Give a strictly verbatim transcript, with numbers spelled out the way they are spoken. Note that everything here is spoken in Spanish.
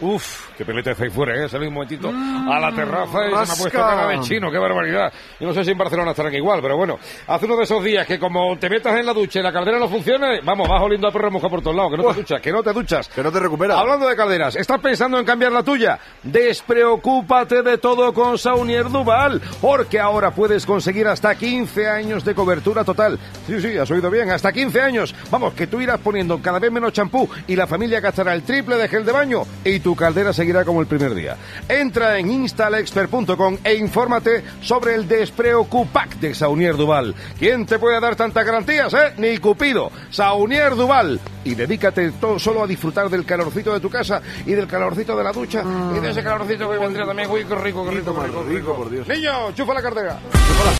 Uf, qué pelete de ahí fuera, ¿eh? Salí un momentito mm, a la terraza y rasca. se me ha puesto cara de chino, qué barbaridad. Yo no sé si en Barcelona estarán igual, pero bueno, hace uno de esos días que como te metas en la ducha y la caldera no funcione, vamos, vas oliendo a perro moja por todos lados, que no te duchas, que no te duchas. Que no te recuperas. Hablando de calderas, ¿estás pensando en cambiar la tuya? Despreocúpate de todo con Saunier Duval, porque ahora puedes conseguir hasta quince años de cobertura total. Sí, sí, has oído bien, hasta quince años. Vamos, que tú irás poniendo cada vez menos champú y la familia gastará el triple de gel de baño y tu caldera seguirá como el primer día. Entra en instalexpert punto com e infórmate sobre el Despreocupac de Saunier Duval. ¿Quién te puede dar tantas garantías, eh? Ni Cupido. Saunier Duval. Y dedícate todo solo a disfrutar del calorcito de tu casa y del calorcito de la ducha mm. y de ese calorcito que vendría también. Uy, qué rico, qué rico, qué rico, rico, rico, por Dios. Niño, chufa la cartera. Chufa la